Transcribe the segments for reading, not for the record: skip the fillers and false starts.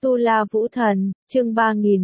Tu La Vũ Thần, chương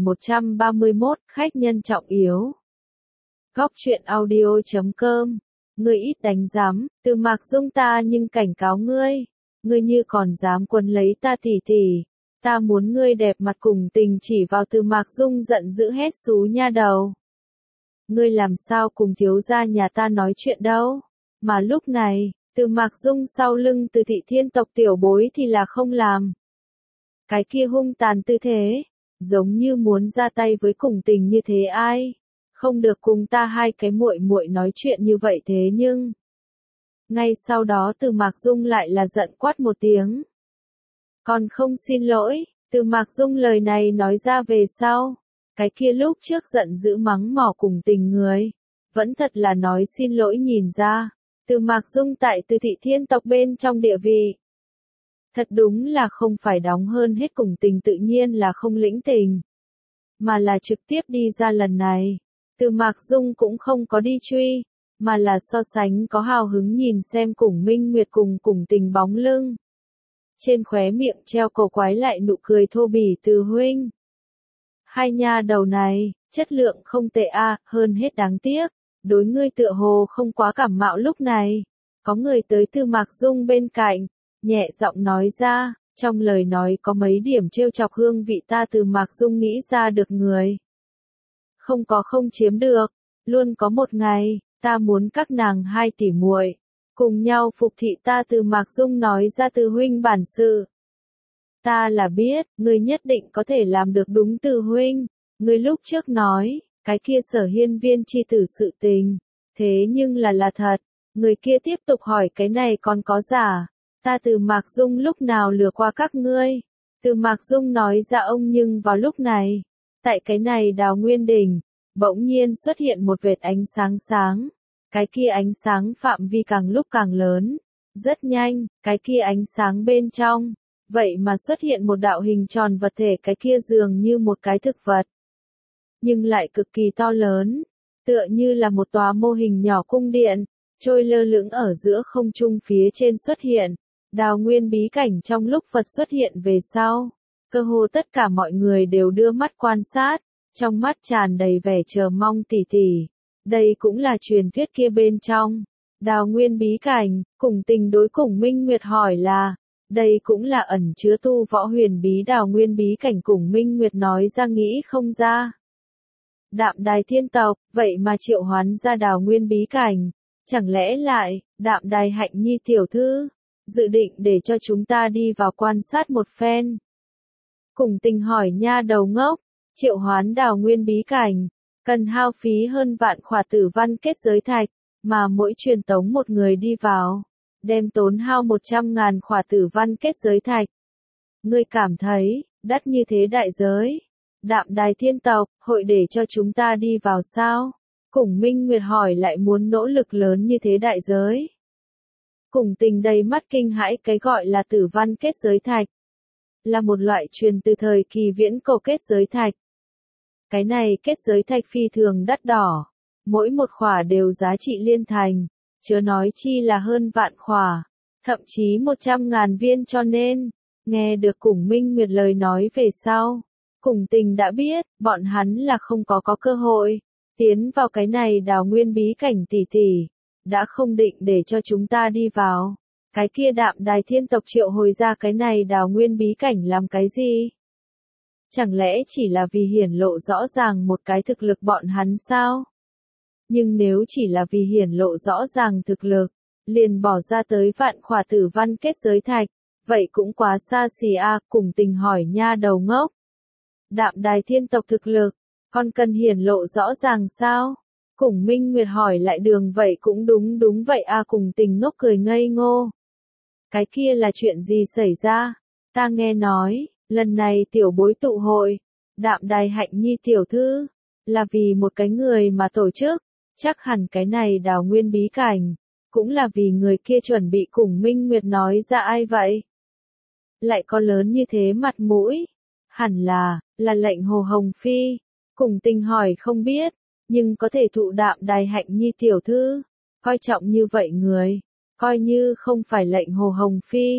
3131, khách nhân trọng yếu. Góc truyện audio.com. Ngươi ít đánh giám, Từ Mạc Dung ta nhưng cảnh cáo ngươi. Ngươi như còn dám quấn lấy ta tỷ tỷ. Ta muốn ngươi đẹp mặt cùng tình chỉ vào Từ Mạc Dung giận dữ hét xú nha đầu. Ngươi làm sao cùng thiếu gia nhà ta nói chuyện đâu. Mà lúc này, Từ Mạc Dung sau lưng Từ thị thiên tộc tiểu bối thì là không làm. Cái kia hung tàn tư thế, giống như muốn ra tay với cùng tình như thế ai. Không được cùng ta hai cái muội muội nói chuyện như vậy thế nhưng. Ngay sau đó Từ Mạc Dung lại là giận quát một tiếng. Còn không xin lỗi, Từ Mạc Dung lời này nói ra về sau. Cái kia lúc trước giận dữ mắng mỏ cùng tình người. Vẫn thật là nói xin lỗi nhìn ra. Từ Mạc Dung tại Từ thị thiên tộc bên trong địa vị. Thật đúng là không phải đóng hơn hết cùng tình tự nhiên là không lĩnh tình. Mà là trực tiếp đi ra lần này. Từ Mạc Dung cũng không có đi truy. Mà là so sánh có hào hứng nhìn xem cùng Minh Nguyệt cùng tình bóng lưng. Trên khóe miệng treo cổ quái lại nụ cười thô bỉ từ huynh. Hai nha đầu này, chất lượng không tệ hơn hết đáng tiếc. Đối ngươi tựa hồ không quá cảm mạo lúc này. Có người tới Từ Mạc Dung bên cạnh. Nhẹ giọng nói ra, trong lời nói có mấy điểm trêu chọc hương vị ta Từ Mạc Dung nghĩ ra được người. Không có không chiếm được, luôn có một ngày, ta muốn các nàng hai tỷ muội cùng nhau phục thị ta Từ Mạc Dung nói ra Từ huynh bản sự. Ta là biết, ngươi nhất định có thể làm được đúng Từ huynh, ngươi lúc trước nói, cái kia Sở Hiên Viên chi tử sự tình, thế nhưng là thật, người kia tiếp tục hỏi cái này còn có giả. Ta Từ Mạc Dung lúc nào lừa qua các ngươi? Từ Mạc Dung nói ra ông nhưng vào lúc này, tại cái này Đào Nguyên Đỉnh, bỗng nhiên xuất hiện một vệt ánh sáng sáng. Cái kia ánh sáng phạm vi càng lúc càng lớn. Rất nhanh, cái kia ánh sáng bên trong. Vậy mà xuất hiện một đạo hình tròn vật thể cái kia dường như một cái thực vật. Nhưng lại cực kỳ to lớn. Tựa như là một tòa mô hình nhỏ cung điện. Trôi lơ lửng ở giữa không trung phía trên xuất hiện. Đào nguyên bí cảnh trong lúc Phật xuất hiện về sau, cơ hồ tất cả mọi người đều đưa mắt quan sát, trong mắt tràn đầy vẻ chờ mong tỉ tỉ. Đây cũng là truyền thuyết kia bên trong. Đào nguyên bí cảnh, cùng tình đối cùng Minh Nguyệt hỏi là, đây cũng là ẩn chứa tu võ huyền bí đào nguyên bí cảnh cùng Minh Nguyệt nói ra nghĩ không ra. Đạm Đài thiên tộc, vậy mà triệu hoán ra đào nguyên bí cảnh, chẳng lẽ lại, Đạm Đài Hạnh Nhi tiểu thư dự định để cho chúng ta đi vào quan sát một phen. Cùng tình hỏi nha đầu ngốc, triệu hoán đào nguyên bí cảnh, cần hao phí hơn vạn khỏa tử văn kết giới thạch, mà mỗi truyền tống một người đi vào, đem tốn hao 100.000 khỏa tử văn kết giới thạch. Ngươi cảm thấy, đắt như thế đại giới, Đạm Đài thiên tộc, hội để cho chúng ta đi vào sao? Cùng Minh Nguyệt hỏi lại muốn nỗ lực lớn như thế đại giới. Cùng tình đầy mắt kinh hãi cái gọi là tử văn kết giới thạch. Là một loại truyền từ thời kỳ viễn cổ kết giới thạch. Cái này kết giới thạch phi thường đắt đỏ. Mỗi một khỏa đều giá trị liên thành. Chớ nói chi là hơn vạn khỏa. Thậm chí 100.000 viên cho nên. Nghe được cùng Minh Nguyệt lời nói về sau. Cùng tình đã biết, bọn hắn là không có cơ hội. Tiến vào cái này đào nguyên bí cảnh tỉ tỉ. Đã không định để cho chúng ta đi vào. Cái kia Đạm Đài thiên tộc triệu hồi ra cái này đào nguyên bí cảnh làm cái gì? Chẳng lẽ chỉ là vì hiển lộ rõ ràng một cái thực lực bọn hắn sao? Nhưng nếu chỉ là vì hiển lộ rõ ràng thực lực, liền bỏ ra tới vạn khỏa tử văn kết giới thạch, vậy cũng quá xa xỉ cùng tình hỏi nha đầu ngốc. Đạm Đài thiên tộc thực lực, còn cần hiển lộ rõ ràng sao? Cùng Minh Nguyệt hỏi lại đường vậy cũng đúng vậy cùng tình ngốc cười ngây ngô. Cái kia là chuyện gì xảy ra? Ta nghe nói, lần này tiểu bối tụ hội, Đạm Đài Hạnh Nhi tiểu thư, là vì một cái người mà tổ chức, chắc hẳn cái này đào nguyên bí cảnh, cũng là vì người kia chuẩn bị cùng Minh Nguyệt nói ra ai vậy? Lại có lớn như thế mặt mũi, hẳn là lệnh Hồ Hồng Phi, cùng tình hỏi không biết. Nhưng có thể thụ Đạm Đài Hạnh Nhi tiểu thư, coi trọng như vậy người, coi như không phải lệnh Hồ Hồng Phi,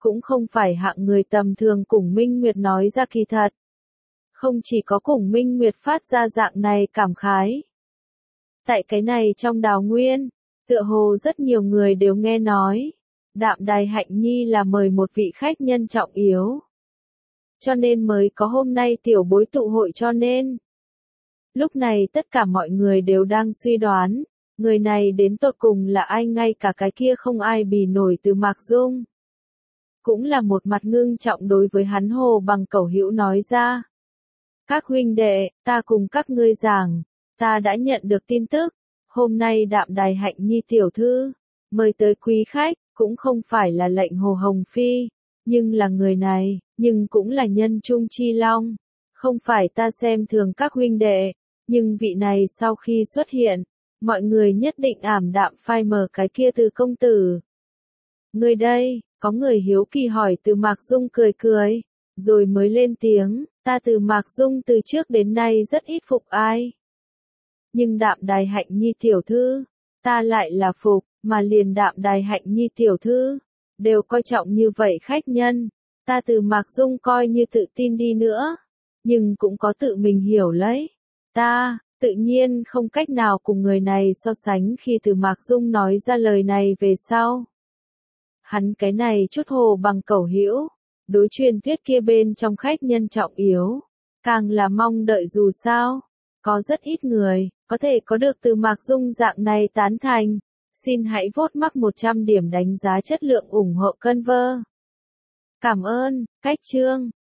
cũng không phải hạng người tầm thường Cùng Minh Nguyệt nói ra kỳ thật. Không chỉ có Cùng Minh Nguyệt phát ra dạng này cảm khái. Tại cái này trong Đào Nguyên, tựa hồ rất nhiều người đều nghe nói, Đạm Đài Hạnh Nhi là mời một vị khách nhân trọng yếu. Cho nên mới có hôm nay tiểu bối tụ hội cho nên. Lúc này tất cả mọi người đều đang suy đoán, người này đến tột cùng là ai, ngay cả cái kia không ai bì nổi Từ Mạc Dung. Cũng là một mặt ngưng trọng đối với hắn Hồ Bằng Cẩu Hữu nói ra. Các huynh đệ, ta cùng các ngươi giảng, ta đã nhận được tin tức, hôm nay Đạm Đài Hạnh Nhi tiểu thư, mời tới quý khách, cũng không phải là lệnh Hồ Hồng Phi, nhưng là người này, nhưng cũng là nhân trung chi long, không phải ta xem thường các huynh đệ, nhưng vị này sau khi xuất hiện, mọi người nhất định ảm đạm phai mờ cái kia Từ công tử. Người đây, có người hiếu kỳ hỏi. Từ Mạc Dung cười cười, rồi mới lên tiếng, ta Từ Mạc Dung từ trước đến nay rất ít phục ai. Nhưng Đạm Đài Hạnh Nhi tiểu thư, ta lại là phục, mà liền Đạm Đài Hạnh Nhi tiểu thư, đều coi trọng như vậy khách nhân, ta Từ Mạc Dung coi như tự tin đi nữa, nhưng cũng có tự mình hiểu lấy. Ta, tự nhiên không cách nào cùng người này so sánh. Khi Từ Mạc Dung nói ra lời này về sau. Hắn cái này chút Hồ Bằng Cẩu Hữu, đối truyền thuyết kia bên trong khách nhân trọng yếu, càng là mong đợi dù sao. Có rất ít người, có thể có được Từ Mạc Dung dạng này tán thành. Xin hãy vote mắc 100 điểm đánh giá chất lượng ủng hộ Conver. Cảm ơn, cách chương.